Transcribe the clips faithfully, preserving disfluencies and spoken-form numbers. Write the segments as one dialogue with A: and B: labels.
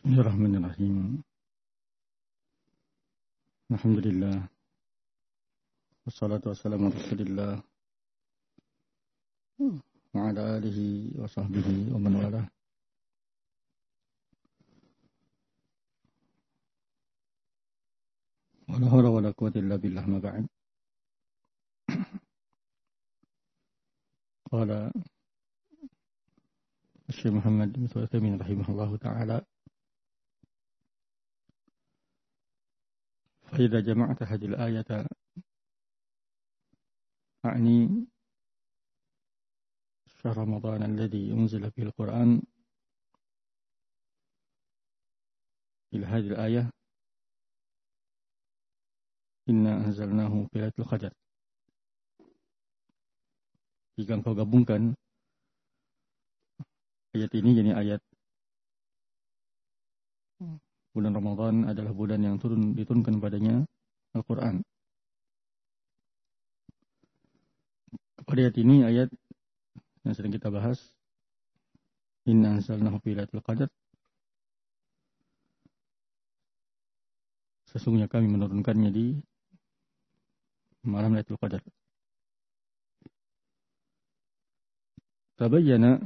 A: Bismillahirrahmanirrahim. Alhamdulillah. Wassalatu wassalamu ala Rasulillah wa ala alihi wa sahbihi wa man walah. Wa la hawla wa la quwwata illa billah, ma ba'd. Qala Syekh Muhammad bin Utsaimin rahimahullahu ta'ala, فإذا جمعت هذه الآية أعني شهر رمضان الذي أنزل فيه القرآن إلى هذه الآية إنا أنزلناه في ليلة القدر. Jika engkau gabungkan ayat ini, jadi ayat bulan Ramadan adalah bulan yang turun diturunkan padanya Al-Quran. Pada ayat ini, ayat yang sedang kita bahas, Inna anzalnahu fi lailatul qadar, sesungguhnya kami menurunkannya di malam Lailatul Qadar. Tabayyana,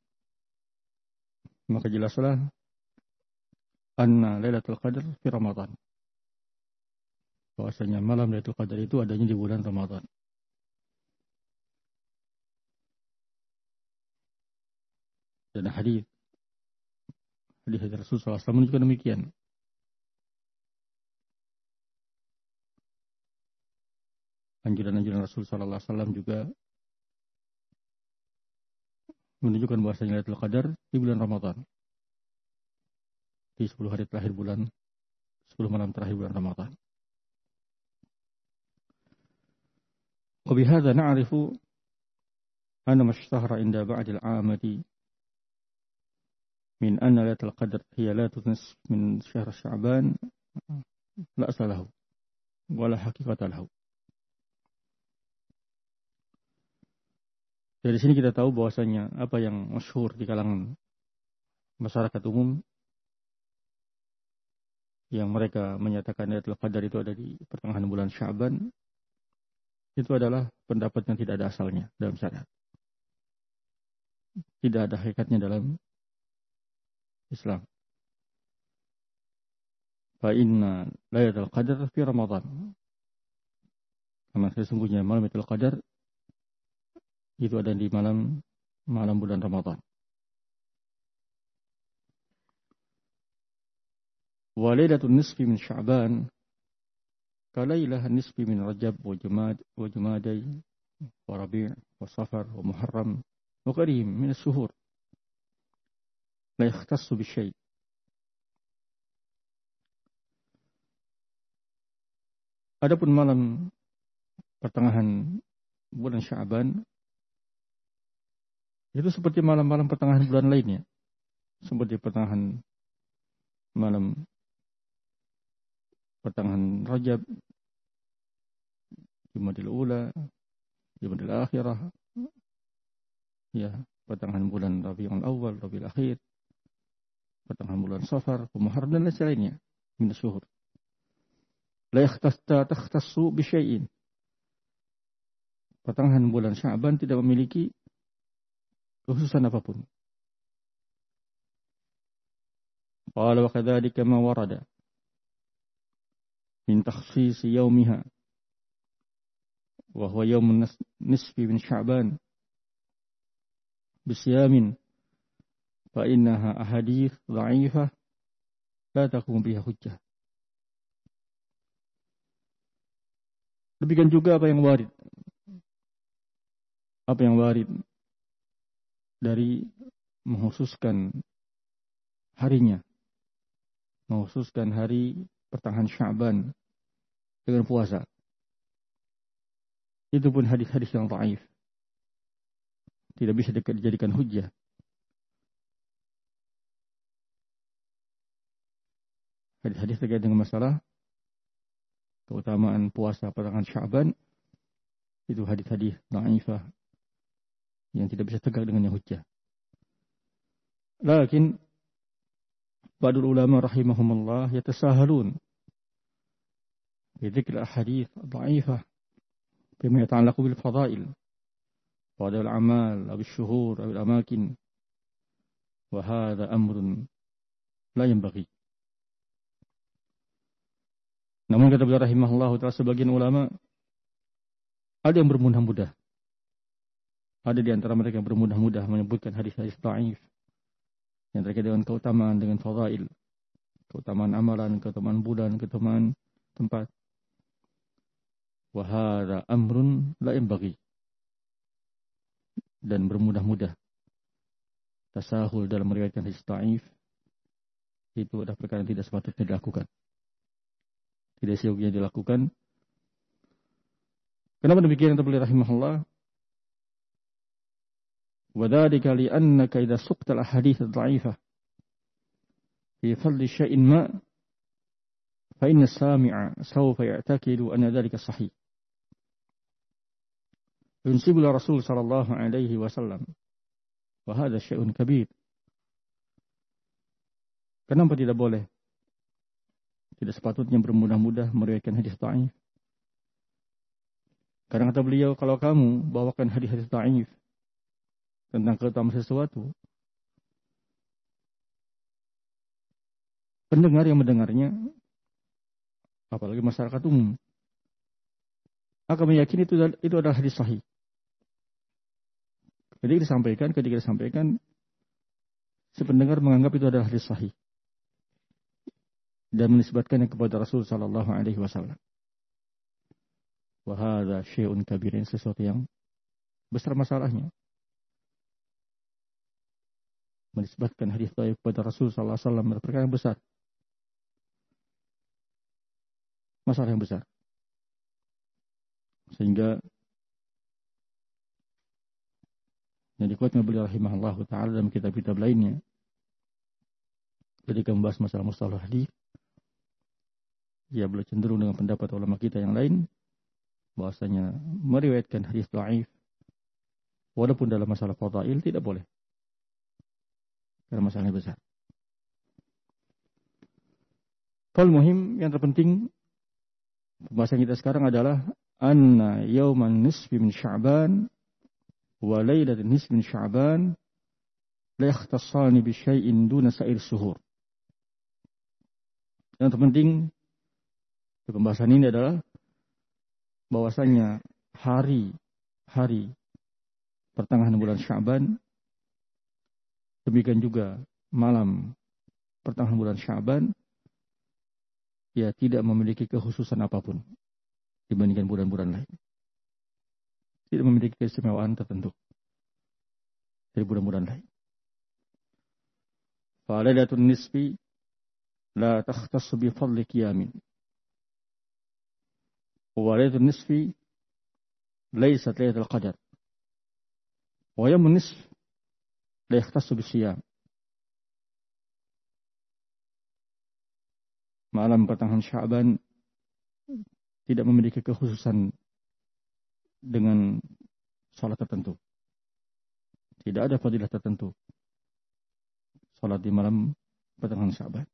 A: maka jelaslah, anna Lailatul Qadar fi Ramadan, bahwasanya malam Lailatul Qadar itu adanya di bulan Ramadan. Dan hadis hadis dari Rasulullah sallallahu alaihi wasallam juga demikian. Anjuran-anjuran Rasul sallallahu alaihi wasallam juga menunjukkan bahwasanya Lailatul Qadar di bulan Ramadan, di sepuluh hari terakhir bulan, sepuluh malam terakhir bulan Ramadan. Wa bihadza na'rifu anna mashtahara inda ba'd al-'amati min anna Lailatul Qadar hiya lailatul nisf min syahr Sya'ban la asalahu wa la haqiqata lahu. Dari sini kita tahu bahwasanya apa yang masyhur di kalangan masyarakat umum, yang mereka menyatakan Lailatul Qadar itu ada di pertengahan bulan Sya'ban, itu adalah pendapat yang tidak ada asalnya dalam syariat. Tidak ada hakikatnya dalam Islam. Fa inna Lailatul Qadar fi Ramadan. Karena sesungguhnya malam Lailatul Qadar itu ada di malam malam bulan Ramadan. Wa lailatul nisfi min Sya'ban kalailah nisfi min Rajab wa Jumad wa Jumadai wa Rabi' wa Safar wa Muharram wa ghairihim min asy-syuhur la yakhtassu bi syai'. Adapun malam pertengahan bulan Sya'ban itu seperti malam-malam pertengahan bulan lainnya, seperti pertengahan malam pertengahan Rajab, Jumadil Ula, Jumadil Akhirah, ya, pertengahan bulan Rabiul Awal, Rabiul Akhir, pertengahan bulan Safar, Muharram dan lain-lainnya min asy-syuhur. La yakhtassu bi syai'in. Pertengahan bulan Sya'ban tidak memiliki khususan apapun. Qala wa kadzalika ma warada min takhsis yaumiha wa huwa yaumun nisfi min Sya'ban bisyamin fa innaha ahadits dha'ifah la taqum biha hujjah. Demikian juga apa yang warid apa yang warid dari menghususkan harinya, menghususkan hari pertengahan Sya'ban dengan puasa. Itu pun hadis-hadis yang dhaif, tidak bisa dijadikan hujjah. Hadis-hadis terkait dengan masalah keutamaan puasa pertengahan Sya'ban itu hadis-hadis dhaifah yang tidak bisa tegak dengannya hujjah. Lakin ba'dul ulama rahimahumullah yatasahalun bi dzikr ahadits dha'ifah bima yata'allaqu bil fadail wa al a'mal aw asy-syuhur aw al amakin wa hadha amrun la yanbaghi. Namun kata beliau rahimahullah ta'ala, sebagian ulama ada yang bermudah-mudah. Ada di antara mereka yang bermudah-mudah menyebutkan hadis-hadis dhaif yang terkait dengan keutamaan, dengan fadail, keutamaan amalan, keutamaan bulan, keutamaan tempat. Wa hadza amrun la yanbaghi. Dan bermudah-mudah, tasahul dalam meriwayatkan hadis dhaif, itu adalah perkara yang tidak sepatutnya dilakukan. Tidak seyogianya dilakukan. Kenapa demikian? Kata beliau rahimahullah, وذلك لأنك إذا سقت الأحاديث الضعيفة في فضل شيء ما فإن السامع سوف يعتقد أن ذلك صحيح ينسب الرسول صلى الله عليه وسلم وهذا شيء كبير. Kenapa tidak boleh? Tidak sepatutnya bermudah-mudah meriwayatkan hadis dhaif. Karena kata beliau, kalau kamu bawakan hadis-hadis dhaif tentang keutamaan sesuatu, pendengar yang mendengarnya, apalagi masyarakat umum, akan meyakini itu, itu adalah hadis sahih. Ketika disampaikan, ketika disampaikan, si pendengar menganggap itu adalah hadis sahih dan menisbatkannya kepada Rasul Sallallahu Alaihi Wasallam. Wa hadza syai'un kabir, sesuatu yang besar masalahnya. Menisbatkan hadis dhaif kepada Rasul sallallahu alaihi wasallam adalah perkara yang besar. Masalah yang besar. Sehingga yang dikuatkan beliau rahimahullah ta'ala dalam kitab-kitab lainnya, ketika membahas masalah mustalah hadis, ya beliau cenderung dengan pendapat ulama kita yang lain, bahwasanya meriwayatkan hadis dhaif walaupun dalam masalah fadail tidak boleh. Karena masalahnya besar. Fal muhim, yang terpenting pembahasan kita sekarang adalah anna yauman nisfi min Sya'ban wa lailatul nisfi min Sya'ban la yakhtassani bi syai'in duna sa'ir suhur. Yang terpenting di pembahasan ini adalah bahwasanya hari hari pertengahan bulan Sya'ban, demikian juga malam pertengahan bulan Sya'ban, ya tidak memiliki kekhususan apapun dibandingkan bulan-bulan lain. Tidak memiliki keistimewaan tertentu dari bulan-bulan lain. Falailatul nisfi la takhtassu bi fadli qiyamin. Wa lailatul nisfi laysat lailatul qadar. Wa yaumun nisf la yakhtassu bisiyam. Malam pertengahan Sya'ban tidak memiliki kekhususan dengan salat tertentu. Tidak ada fadilah tertentu salat di malam pertengahan Sya'ban.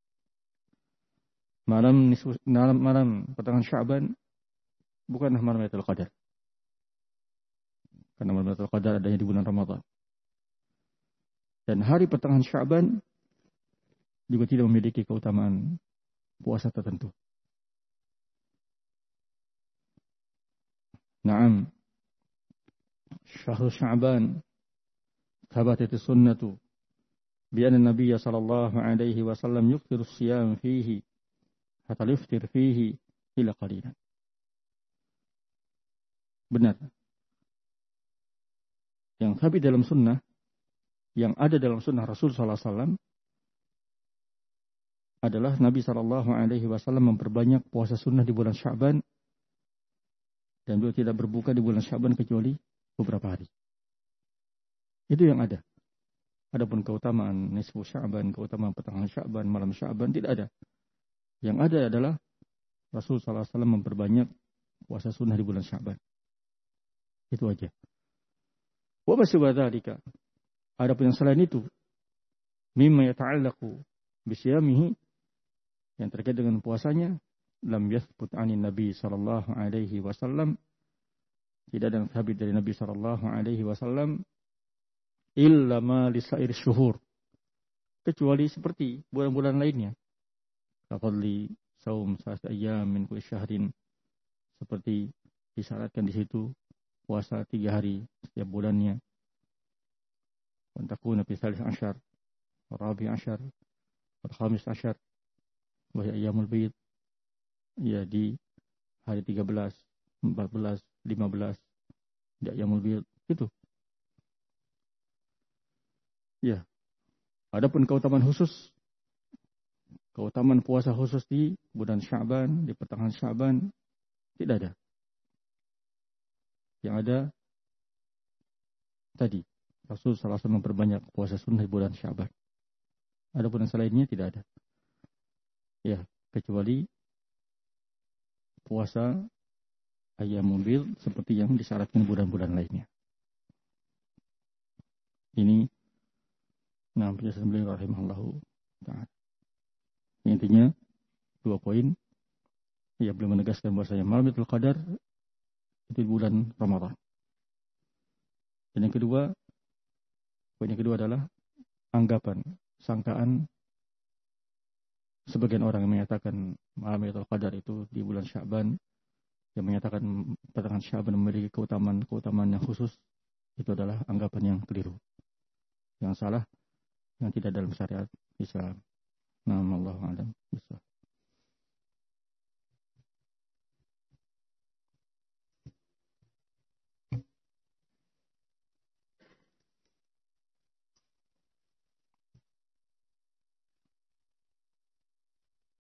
A: Malam nisfu, malam, malam pertengahan Sya'ban bukanlah malam Lailatul Qadar. Karena malam Lailatul Qadar adanya di bulan Ramadan. Dan hari pertengahan Sya'ban juga tidak memiliki keutamaan puasa tertentu. Naam. Syahrul Sya'ban thabatat sunnatu bi anna an-nabiy sallallahu alaihi wasallam yukthiru as-siyam fihi hatta yuftir fihi ila qalilan. Benar. Yang thabit dalam sunnah, yang ada dalam sunnah Rasul sallallahu alaihi wasallam adalah Nabi sallallahu alaihi wasallam memperbanyak puasa sunnah di bulan Sya'ban, dan beliau tidak berbuka di bulan Sya'ban kecuali beberapa hari. Itu yang ada. Adapun keutamaan nisfu Sya'ban, keutamaan pertengahan Sya'ban, malam Sya'ban tidak ada. Yang ada adalah Rasul sallallahu alaihi wasallam memperbanyak puasa sunnah di bulan Sya'ban. Itu aja. Wa ma siwa dzalika, adapun yang selain itu, mimma yata'allaqu bisyamihi, yang terkait dengan puasanya, lam yathbut 'anin Nabi sallallahu alaihi wasallam, tidak ada yang sabit dari Nabi sallallahu alaihi wasallam, illa ma lisair syuhur, kecuali seperti bulan-bulan lainnya. Faqadli saum sa'at ayyam min kulli syahrin, seperti disyaratkan di situ puasa tiga hari setiap bulannya. Wa takuna fi tsalits asyar, rabi' asyar, wal khamis asyar, wa ayyamul bid, ya di hari tiga belas, empat belas, lima belas, di ayyamul bid itu. Ya. Adapun keutamaan khusus, keutamaan puasa khusus di bulan Sya'ban, di pertengahan Sya'ban, tidak ada. Yang ada tadi, Rasul sallallahu alaihi wasallam memperbanyak puasa sunnah di bulan Sya'ban. Adapun yang selainnya tidak ada. Ya, kecuali puasa ayyamul bid seperti yang disyaratkan bulan-bulan lainnya. Ini nah penjelasan beliau rahimahullahu ta'ala. Intinya dua poin. Ya, beliau menegaskan bahwasanya malam Lailatul Qadar itu bulan Ramadan. Dan yang kedua, poin yang kedua adalah anggapan, sangkaan sebagian orang yang menyatakan malam Lailatul Qadar itu di bulan Sya'ban, yang menyatakan pertengahan Sya'ban memiliki keutamaan-keutamaan yang khusus, itu adalah anggapan yang keliru, yang salah, yang tidak dalam syariat Islam. Nah, Allahu a'lam bishawab.